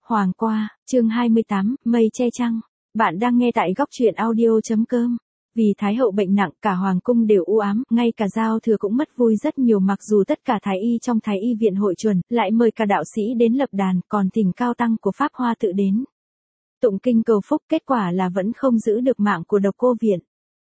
Hoàng qua, chương 28, mây che trăng. Bạn đang nghe tại góc truyện audio.com. Vì Thái hậu bệnh nặng, cả hoàng cung đều u ám, ngay cả giao thừa cũng mất vui rất nhiều, mặc dù tất cả thái y trong thái y viện hội chuẩn, lại mời cả đạo sĩ đến lập đàn, còn thỉnh cao tăng của Pháp Hoa tự đến tụng kinh cầu phúc, kết quả là vẫn không giữ được mạng của Độc Cô Viện.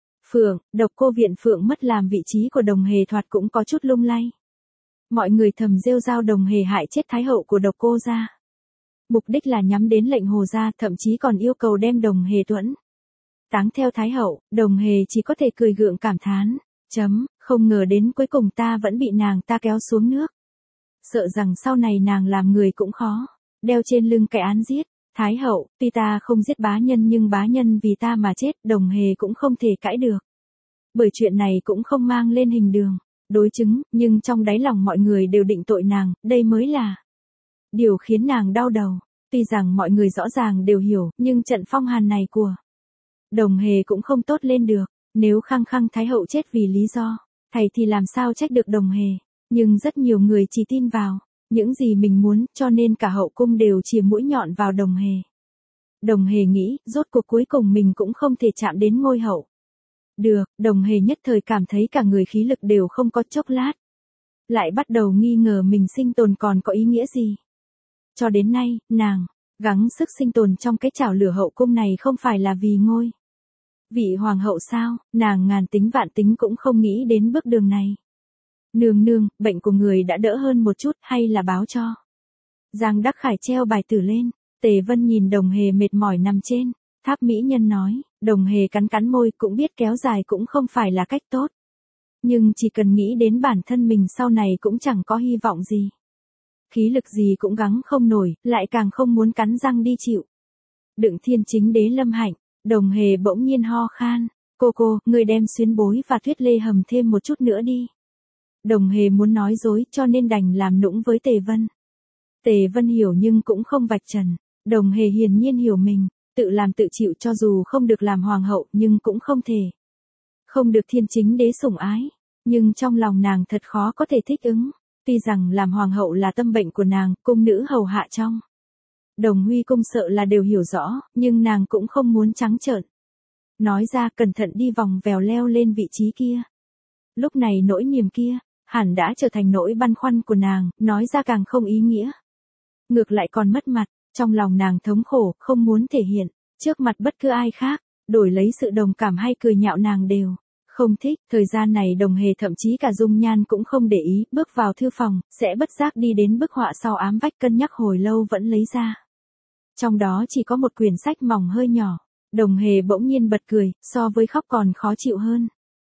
Độc Cô Viện Phượng mất làm vị trí của Đồng Hề thoạt cũng có chút lung lay. Mọi người thầm rêu rao Đồng Hề hại chết thái hậu của Độc Cô gia. Mục đích là nhắm đến lệnh Hồ gia, thậm chí còn yêu cầu đem Đồng Hề tuẫn táng theo thái hậu. Đồng Hề chỉ có thể cười gượng cảm thán, không ngờ đến cuối cùng ta vẫn bị nàng ta kéo xuống nước. Sợ rằng sau này nàng làm người cũng khó, đeo trên lưng cái án giết. Thái hậu, tuy ta không giết bá nhân nhưng bá nhân vì ta mà chết, Đồng Hề cũng không thể cãi được. Bởi chuyện này cũng không mang lên hình đường đối chứng, nhưng trong đáy lòng mọi người đều định tội nàng, đây mới là điều khiến nàng đau đầu. Tuy rằng mọi người rõ ràng đều hiểu, nhưng trận phong hàn này của Đồng Hề cũng không tốt lên được. Nếu khăng khăng thái hậu chết vì lý do thầy thì làm sao trách được Đồng Hề. Nhưng rất nhiều người chỉ tin vào những gì mình muốn, cho nên cả hậu cung đều chìa mũi nhọn vào Đồng Hề. Đồng Hề nghĩ, rốt cuộc cuối cùng mình cũng không thể chạm đến ngôi hậu được. Đồng Hề nhất thời cảm thấy cả người khí lực đều không có, chốc lát lại bắt đầu nghi ngờ mình sinh tồn còn có ý nghĩa gì. Cho đến nay, nàng gắng sức sinh tồn trong cái chảo lửa hậu cung này không phải là vì ngôi vị hoàng hậu sao? Nàng ngàn tính vạn tính cũng không nghĩ đến bước đường này. Nương nương, bệnh của người đã đỡ hơn một chút, hay là báo cho Giang Đắc Khải treo bài tử lên. Tề Vân nhìn Đồng Hề mệt mỏi nằm trên tháp mỹ nhân nói. Đồng Hề cắn cắn môi, cũng biết kéo dài cũng không phải là cách tốt. Nhưng chỉ cần nghĩ đến bản thân mình sau này cũng chẳng có hy vọng gì. Khí lực gì cũng gắng không nổi, lại càng không muốn cắn răng đi chịu đựng thiên chính đế lâm hạnh. Đồng Hề bỗng nhiên ho khan. Cô, ngươi đem xuyến bối và tuyết lê hầm thêm một chút nữa đi. Đồng Hề muốn nói dối cho nên đành làm nũng với Tề Vân. Tề Vân hiểu nhưng cũng không vạch trần. Đồng Hề hiển nhiên hiểu mình, tự làm tự chịu, cho dù không được làm hoàng hậu nhưng cũng không thể không được thiên chính đế sủng ái. Nhưng trong lòng nàng thật khó có thể thích ứng. Tuy rằng làm hoàng hậu là tâm bệnh của nàng, cung nữ hầu hạ trong Đồng Huy cung sợ là đều hiểu rõ, nhưng nàng cũng không muốn trắng trợn nói ra, cẩn thận đi vòng vèo leo lên vị trí kia. Lúc này nỗi niềm kia hẳn đã trở thành nỗi băn khoăn của nàng, nói ra càng không ý nghĩa. Ngược lại còn mất mặt, trong lòng nàng thống khổ, không muốn thể hiện trước mặt bất cứ ai khác, đổi lấy sự đồng cảm hay cười nhạo nàng đều không thích. Thời gian này Đồng Hề thậm chí cả dung nhan cũng không để ý, bước vào thư phòng, sẽ bất giác đi đến bức họa sau ám vách, cân nhắc hồi lâu vẫn lấy ra. Trong đó chỉ có một quyển sách mỏng hơi nhỏ. Đồng Hề bỗng nhiên bật cười, so với khóc còn khó chịu hơn.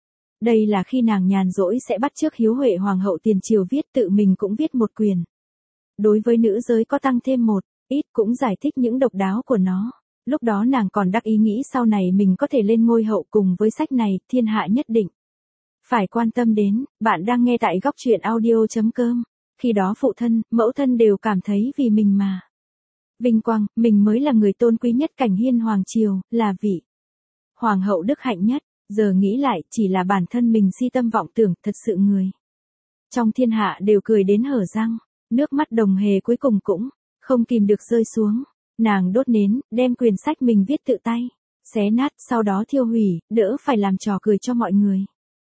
Đây là khi nàng nhàn rỗi sẽ bắt chước Hiếu Huệ hoàng hậu tiền triều viết, tự mình cũng viết một quyển. Đối với nữ giới có tăng thêm một ít, cũng giải thích những độc đáo của nó. Lúc đó nàng còn đắc ý nghĩ sau này mình có thể lên ngôi hậu, cùng với sách này, thiên hạ nhất định phải quan tâm đến. Bạn đang nghe tại góc truyện audio.com. Khi đó phụ thân, mẫu thân đều cảm thấy vì mình mà vinh quang, mình mới là người tôn quý nhất cảnh hiên hoàng triều, là vị hoàng hậu đức hạnh nhất. Giờ nghĩ lại, chỉ là bản thân mình si tâm vọng tưởng, thật sự người trong thiên hạ đều cười đến hở răng. Nước mắt Đồng Hề cuối cùng cũng không kìm được rơi xuống. Nàng đốt nến, đem quyển sách mình viết tự tay xé nát, sau đó thiêu hủy, đỡ phải làm trò cười cho mọi người.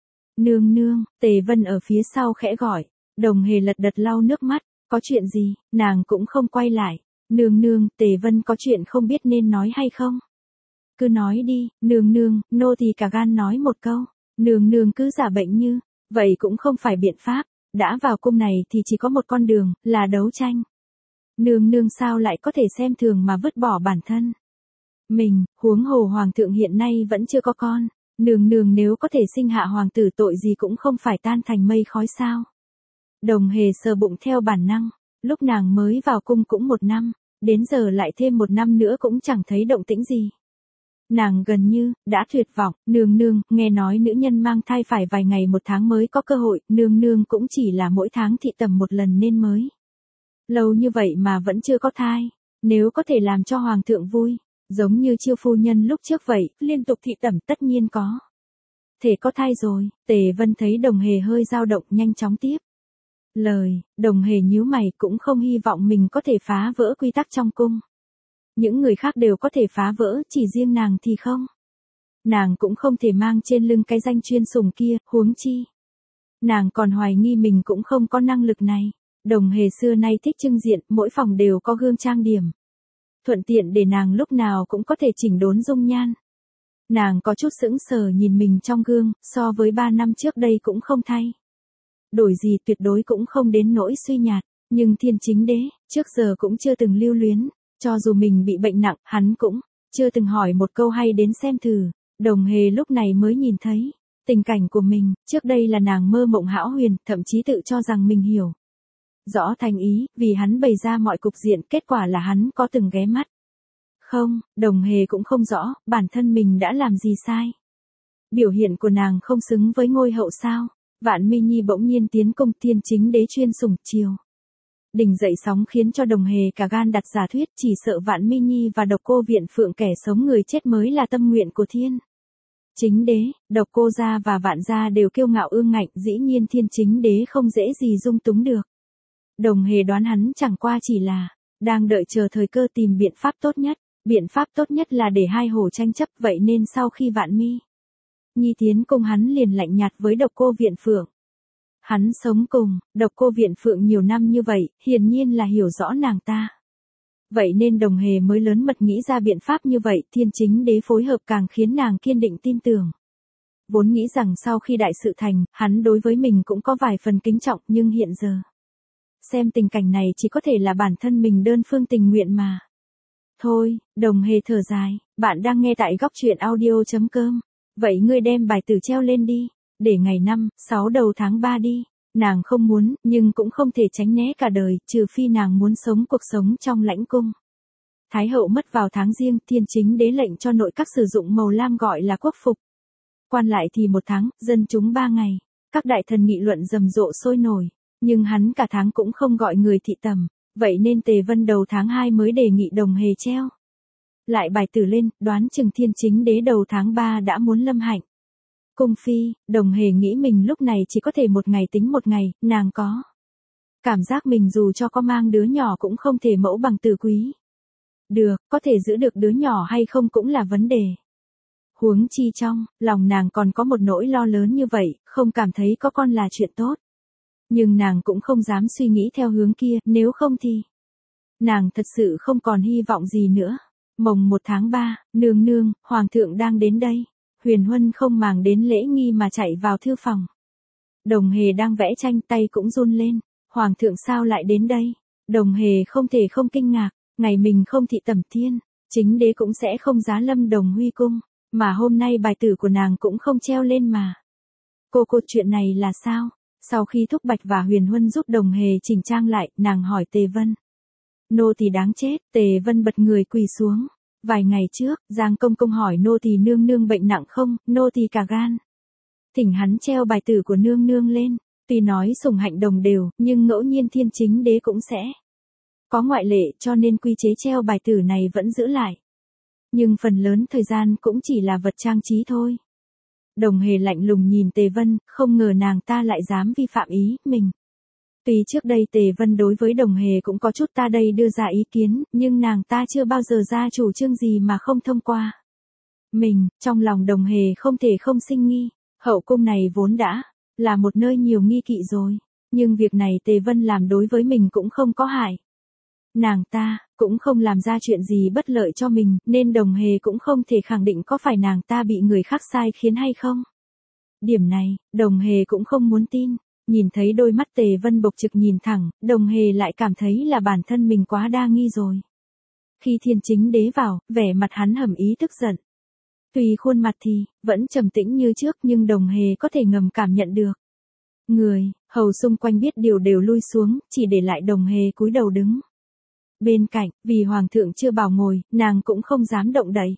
Nương, Tề Vân ở phía sau khẽ gọi. Đồng Hề lật đật lau nước mắt. Có chuyện gì? Nàng cũng không quay lại. Nương, Tề Vân có chuyện không biết nên nói hay không? Cứ nói đi. Nương, nô tỳ cả gan nói một câu. Nương cứ giả bệnh như vậy cũng không phải biện pháp. Đã vào cung này thì chỉ có một con đường, là đấu tranh. Nương sao lại có thể xem thường mà vứt bỏ bản thân mình, huống hồ hoàng thượng hiện nay vẫn chưa có con. Nương nếu có thể sinh hạ hoàng tử, tội gì cũng không phải tan thành mây khói sao? Đồng Hề sờ bụng theo bản năng. Lúc nàng mới vào cung cũng 1 năm, đến giờ lại thêm 1 năm nữa cũng chẳng thấy động tĩnh gì. Nàng gần như đã tuyệt vọng. Nương, nghe nói nữ nhân mang thai phải vài ngày 1 tháng mới có cơ hội. Nương cũng chỉ là mỗi tháng thị tẩm 1 lần nên mới lâu như vậy mà vẫn chưa có thai. Nếu có thể làm cho hoàng thượng vui, giống như Chiêu phu nhân lúc trước vậy, liên tục thị tẩm tất nhiên có thể có thai rồi. Tề Vân thấy Đồng Hề hơi dao động, nhanh chóng tiếp lời, Đồng Hề nhíu mày cũng không hy vọng mình có thể phá vỡ quy tắc trong cung. Những người khác đều có thể phá vỡ, chỉ riêng nàng thì không. Nàng cũng không thể mang trên lưng cái danh chuyên sủng kia, huống chi. Nàng còn hoài nghi mình cũng không có năng lực này. Đồng Hề xưa nay thích trưng diện, mỗi phòng đều có gương trang điểm. Thuận tiện để nàng lúc nào cũng có thể chỉnh đốn dung nhan. Nàng có chút sững sờ nhìn mình trong gương, so với 3 năm trước đây cũng không thay. Đổi gì tuyệt đối cũng không đến nỗi suy nhạt, nhưng Thiên Chính Đế, trước giờ cũng chưa từng lưu luyến, cho dù mình bị bệnh nặng, hắn cũng chưa từng hỏi một câu hay đến xem thử. Đồng Hề lúc này mới nhìn thấy, tình cảnh của mình, trước đây là nàng mơ mộng hão huyền, thậm chí tự cho rằng mình hiểu rõ thành ý, vì hắn bày ra mọi cục diện, kết quả là hắn có từng ghé mắt. Không, Đồng Hề cũng không rõ, bản thân mình đã làm gì sai. Biểu hiện của nàng không xứng với ngôi hậu sao. Vạn Mi Nhi bỗng nhiên tiến công Thiên Chính Đế chuyên sủng chiều. Đỉnh dậy sóng khiến cho Đồng Hề cả gan đặt giả thuyết, chỉ sợ Vạn Mi Nhi và Độc Cô Viện Phượng kẻ sống người chết mới là tâm nguyện của Thiên Chính Đế. Độc Cô gia và Vạn gia đều kiêu ngạo ương ngạnh, dĩ nhiên Thiên Chính Đế không dễ gì dung túng được. Đồng Hề đoán hắn chẳng qua chỉ là đang đợi chờ thời cơ tìm biện pháp tốt nhất. Biện pháp tốt nhất là để hai hồ tranh chấp, vậy nên sau khi Vạn Mi Nhi tiến cung hắn liền lạnh nhạt với Độc Cô Viện Phượng. Hắn sống cùng Độc Cô Viện Phượng nhiều năm như vậy, hiển nhiên là hiểu rõ nàng ta. Vậy nên Đồng Hề mới lớn mật nghĩ ra biện pháp như vậy, Thiên Chính Đế phối hợp càng khiến nàng kiên định tin tưởng. Vốn nghĩ rằng sau khi đại sự thành, hắn đối với mình cũng có vài phần kính trọng, nhưng hiện giờ xem tình cảnh này chỉ có thể là bản thân mình đơn phương tình nguyện mà. Thôi, Đồng Hề thở dài, bạn đang nghe tại góc truyện audio.com. Vậy ngươi đem bài tử treo lên đi, để ngày 5, 6 đầu tháng 3 đi. Nàng không muốn, nhưng cũng không thể tránh né cả đời, trừ phi nàng muốn sống cuộc sống trong lãnh cung. Thái hậu mất vào tháng Giêng, Thiên Chính Đế lệnh cho nội các sử dụng màu lam gọi là quốc phục. Quan lại thì 1 tháng, dân chúng 3 ngày. Các đại thần nghị luận rầm rộ sôi nổi, nhưng hắn cả tháng cũng không gọi người thị tầm. Vậy nên Tề Vân đầu tháng 2 mới đề nghị Đồng Hề treo lại bài tử lên, đoán chừng Thiên Chính Đế đầu tháng 3 đã muốn lâm hạnh. Cung phi, Đồng Hề nghĩ mình lúc này chỉ có thể một ngày tính một ngày, nàng có cảm giác mình dù cho có mang đứa nhỏ cũng không thể mẫu bằng Từ Quý. Được, có thể giữ được đứa nhỏ hay không cũng là vấn đề. Huống chi trong lòng nàng còn có một nỗi lo lớn như vậy, không cảm thấy có con là chuyện tốt. Nhưng nàng cũng không dám suy nghĩ theo hướng kia, nếu không thì nàng thật sự không còn hy vọng gì nữa. Mồng 1 tháng 3, nương nương, hoàng thượng đang đến đây. Huyền Huân không màng đến lễ nghi mà chạy vào thư phòng. Đồng Hề đang vẽ tranh, tay cũng run lên. Hoàng thượng sao lại đến đây? Đồng Hề không thể không kinh ngạc, ngày mình không thị tẩm Thiên Chính Đế cũng sẽ không giá lâm Đồng Huy cung, mà hôm nay bài tử của nàng cũng không treo lên mà. Cô chuyện này là sao? Sau khi Thúc Bạch và Huyền Huân giúp Đồng Hề chỉnh trang lại, nàng hỏi Tề Vân. Nô tỳ đáng chết, Tề Vân bật người quỳ xuống. Vài ngày trước, Giang Công Công hỏi nô tỳ nương nương bệnh nặng không, nô tỳ cả gan thỉnh hắn treo bài tử của nương nương lên. Tuy nói sủng hạnh đồng đều, nhưng ngẫu nhiên Thiên Chính Đế cũng sẽ có ngoại lệ, cho nên quy chế treo bài tử này vẫn giữ lại. Nhưng phần lớn thời gian cũng chỉ là vật trang trí thôi. Đồng Hề lạnh lùng nhìn Tề Vân, không ngờ nàng ta lại dám vi phạm ý mình. Tuy trước đây Tề Vân đối với Đồng Hề cũng có chút ta đây đưa ra ý kiến, nhưng nàng ta chưa bao giờ ra chủ trương gì mà không thông qua. Mình, trong lòng Đồng Hề không thể không sinh nghi, hậu cung này vốn đã là một nơi nhiều nghi kỵ rồi, nhưng việc này Tề Vân làm đối với mình cũng không có hại. Nàng ta cũng không làm ra chuyện gì bất lợi cho mình, nên Đồng Hề cũng không thể khẳng định có phải nàng ta bị người khác sai khiến hay không. Điểm này, Đồng Hề cũng không muốn tin. Nhìn thấy đôi mắt Tề Vân bộc trực nhìn thẳng, Đồng Hề lại cảm thấy là bản thân mình quá đa nghi rồi. Khi Thiên Chính Đế vào, vẻ mặt hắn hầm ý tức giận. Tuy khuôn mặt thì vẫn trầm tĩnh như trước, nhưng Đồng Hề có thể ngầm cảm nhận được. Người hầu xung quanh biết điều đều lui xuống, chỉ để lại Đồng Hề cúi đầu đứng bên cạnh, vì hoàng thượng chưa bảo ngồi, nàng cũng không dám động đậy.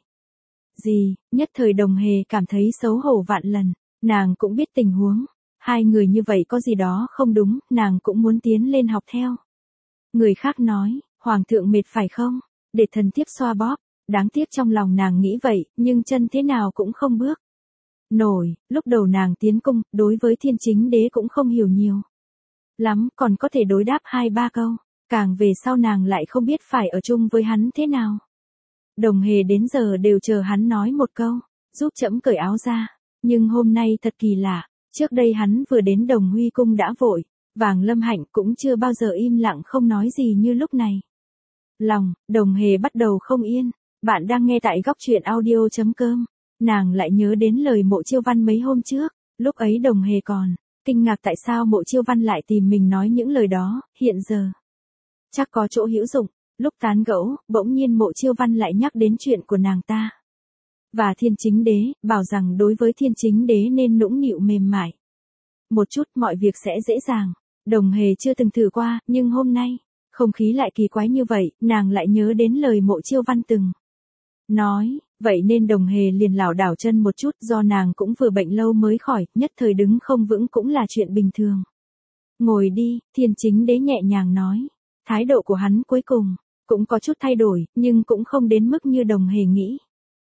Nhất thời Đồng Hề cảm thấy xấu hổ vạn lần, nàng cũng biết tình huống. Hai người như vậy có gì đó không đúng, nàng cũng muốn tiến lên học theo. Người khác nói, hoàng thượng mệt phải không? Để thần thiếp xoa bóp. Đáng tiếc trong lòng nàng nghĩ vậy, nhưng chân thế nào cũng không bước nổi. Lúc đầu nàng tiến cung, đối với Thiên Chính Đế cũng không hiểu nhiều lắm, còn có thể đối đáp 2-3 câu. Càng về sau nàng lại không biết phải ở chung với hắn thế nào. Đồng Hề đến giờ đều chờ hắn nói một câu, giúp trẫm cởi áo ra. Nhưng hôm nay thật kỳ lạ, trước đây hắn vừa đến Đồng Huy cung đã vội, vàng Lâm Hạnh cũng chưa bao giờ im lặng không nói gì như lúc này. Lòng, Đồng Hề bắt đầu không yên. Bạn đang nghe tại góc truyện audio.com. Nàng lại nhớ đến lời Mộ Chiêu Văn mấy hôm trước, lúc ấy Đồng Hề còn kinh ngạc tại sao Mộ Chiêu Văn lại tìm mình nói những lời đó, hiện giờ chắc có chỗ hữu dụng. Lúc tán gẫu, bỗng nhiên Mộ Chiêu Văn lại nhắc đến chuyện của nàng ta và Thiên Chính Đế, bảo rằng đối với Thiên Chính Đế nên nũng nịu mềm mại một chút, mọi việc sẽ dễ dàng. Đồng Hề chưa từng thử qua, nhưng hôm nay không khí lại kỳ quái như vậy, nàng lại nhớ đến lời Mộ Chiêu Văn từng nói, vậy nên Đồng Hề liền lảo đảo chân một chút, do nàng cũng vừa bệnh lâu mới khỏi, nhất thời đứng không vững cũng là chuyện bình thường. Ngồi đi, Thiên Chính Đế nhẹ nhàng nói. Thái độ của hắn cuối cùng cũng có chút thay đổi, nhưng cũng không đến mức như Đồng Hề nghĩ.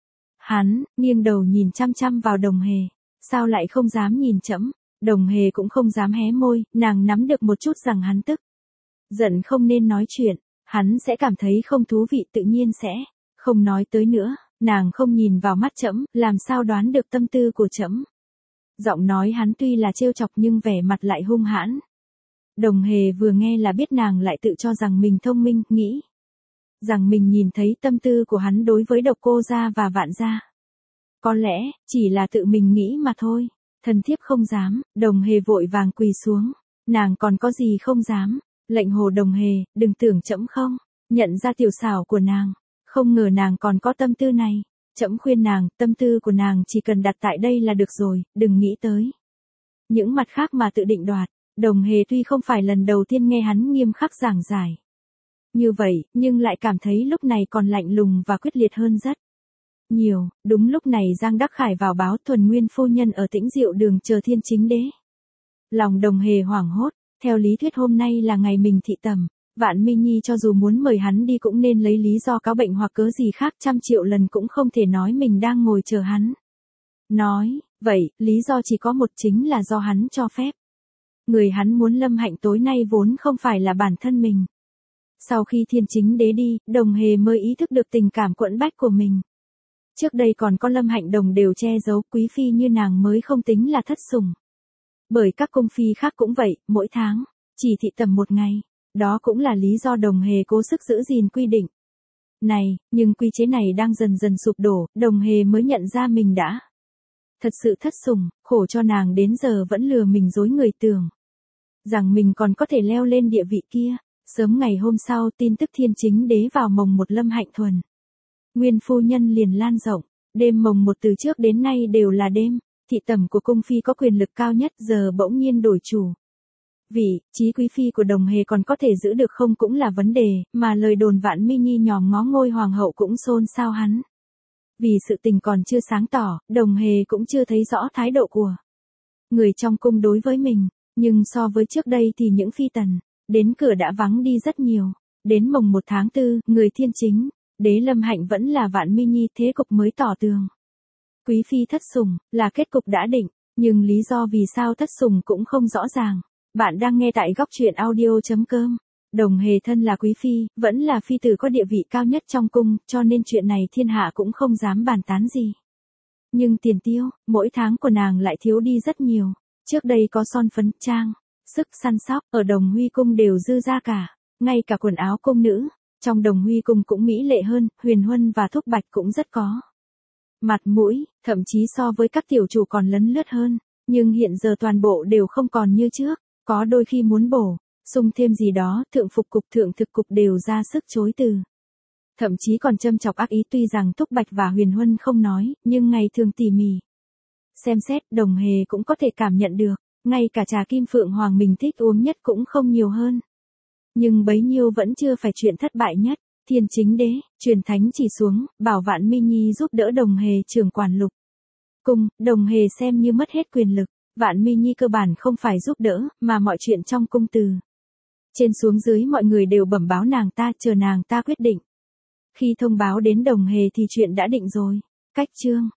Hắn nghiêng đầu nhìn chăm chăm vào Đồng Hề, sao lại không dám nhìn trẫm? Đồng Hề cũng không dám hé môi, nàng nắm được một chút rằng hắn tức giận không nên nói chuyện, hắn sẽ cảm thấy không thú vị, tự nhiên sẽ không nói tới nữa. Nàng không nhìn vào mắt trẫm, làm sao đoán được tâm tư của trẫm? Giọng nói hắn tuy là trêu chọc nhưng vẻ mặt lại hung hãn. Đồng Hề vừa nghe là biết nàng lại tự cho rằng mình thông minh, nghĩ rằng mình nhìn thấy tâm tư của hắn đối với Độc Cô gia và Vạn gia. Có lẽ chỉ là tự mình nghĩ mà thôi. Thần thiếp không dám. Đồng Hề vội vàng quỳ xuống. Nàng còn có gì không dám? Lệnh hồ Đồng Hề, đừng tưởng trẫm không nhận ra tiểu xảo của nàng. Không ngờ nàng còn có tâm tư này. Trẫm khuyên nàng, tâm tư của nàng chỉ cần đặt tại đây là được rồi, đừng nghĩ tới những mặt khác mà tự định đoạt. Đồng Hề tuy không phải lần đầu tiên nghe hắn nghiêm khắc giảng giải như vậy, nhưng lại cảm thấy lúc này còn lạnh lùng và quyết liệt hơn rất nhiều. Đúng lúc này Giang Đắc Khải vào báo Thuần Nguyên phu nhân ở Tĩnh Diệu Đường chờ Thiên Chính Đế. Lòng Đồng Hề hoảng hốt, theo lý thuyết hôm nay là ngày mình thị tẩm, Vạn Minh Nhi cho dù muốn mời hắn đi cũng nên lấy lý do cáo bệnh hoặc cớ gì khác, 100.000.000 lần cũng không thể nói mình đang ngồi chờ hắn. Nói, vậy, lý do chỉ có một, chính là do hắn cho phép. Người hắn muốn Lâm Hạnh tối nay vốn không phải là bản thân mình. Sau khi Thiên Chính Đế đi, Đồng Hề mới ý thức được tình cảm quẫn bách của mình. Trước đây còn có Lâm Hạnh Đồng đều che giấu, quý phi như nàng mới không tính là thất sủng. Bởi các cung phi khác cũng vậy, mỗi tháng chỉ thị tầm một ngày. Đó cũng là lý do Đồng Hề cố sức giữ gìn quy định này, nhưng quy chế này đang dần dần sụp đổ, Đồng Hề mới nhận ra mình đã thật sự thất sủng, khổ cho nàng đến giờ vẫn lừa mình dối người tưởng rằng mình còn có thể leo lên địa vị kia. Sớm ngày hôm sau, tin tức Thiên Chính Đế vào mồng 1 Lâm Hạnh Thuần Nguyên phu nhân liền lan rộng. Đêm mồng 1 từ trước đến nay đều là đêm thị tẩm của cung phi có quyền lực cao nhất, giờ bỗng nhiên đổi chủ vị, chí quý phi của Đồng Hề còn có thể giữ được không cũng là vấn đề, mà lời đồn Vạn Minh Nhi nhòm ngó ngôi hoàng hậu cũng xôn xao hắn. Vì sự tình còn chưa sáng tỏ, Đồng Hề cũng chưa thấy rõ thái độ của người trong cung đối với mình, nhưng so với trước đây thì những phi tần đến cửa đã vắng đi rất nhiều. Đến mồng 1 tháng 4, người Thiên Chính Đế Lâm Hạnh vẫn là Vạn Minh Nhi, thế cục mới tỏ tường. Quý phi thất sủng là kết cục đã định, nhưng lý do vì sao thất sủng cũng không rõ ràng. Bạn đang nghe tại góc truyện audio.com. Đồng Hề thân là quý phi, vẫn là phi tử có địa vị cao nhất trong cung, cho nên chuyện này thiên hạ cũng không dám bàn tán gì. Nhưng tiền tiêu, mỗi tháng của nàng lại thiếu đi rất nhiều. Trước đây có son phấn, trang sức, săn sóc, ở Đồng Huy cung đều dư ra cả. Ngay cả quần áo cung nữ trong Đồng Huy cung cũng mỹ lệ hơn, Huyền Huân và Thúc Bạch cũng rất có mặt mũi, thậm chí so với các tiểu chủ còn lấn lướt hơn. Nhưng hiện giờ toàn bộ đều không còn như trước. Có đôi khi muốn bổ sung thêm gì đó, thượng phục cục, thượng thực cục đều ra sức chối từ. Thậm chí còn châm chọc ác ý. Tuy rằng Thúc Bạch và Huyền Huân không nói, nhưng ngày thường tỉ mỉ xem xét, Đồng Hề cũng có thể cảm nhận được. Ngay cả trà kim phượng hoàng mình thích uống nhất cũng không nhiều hơn. Nhưng bấy nhiêu vẫn chưa phải chuyện thất bại nhất. Thiên Chính Đế truyền thánh chỉ xuống, bảo Vạn Minh Nhi giúp đỡ Đồng Hề trưởng quản lục cung. Đồng Hề xem như mất hết quyền lực. Vạn Minh Nhi cơ bản không phải giúp đỡ, mà mọi chuyện trong cung từ trên xuống dưới mọi người đều bẩm báo nàng ta, chờ nàng ta quyết định. Khi thông báo đến Đồng Hề thì chuyện đã định rồi. Cách chương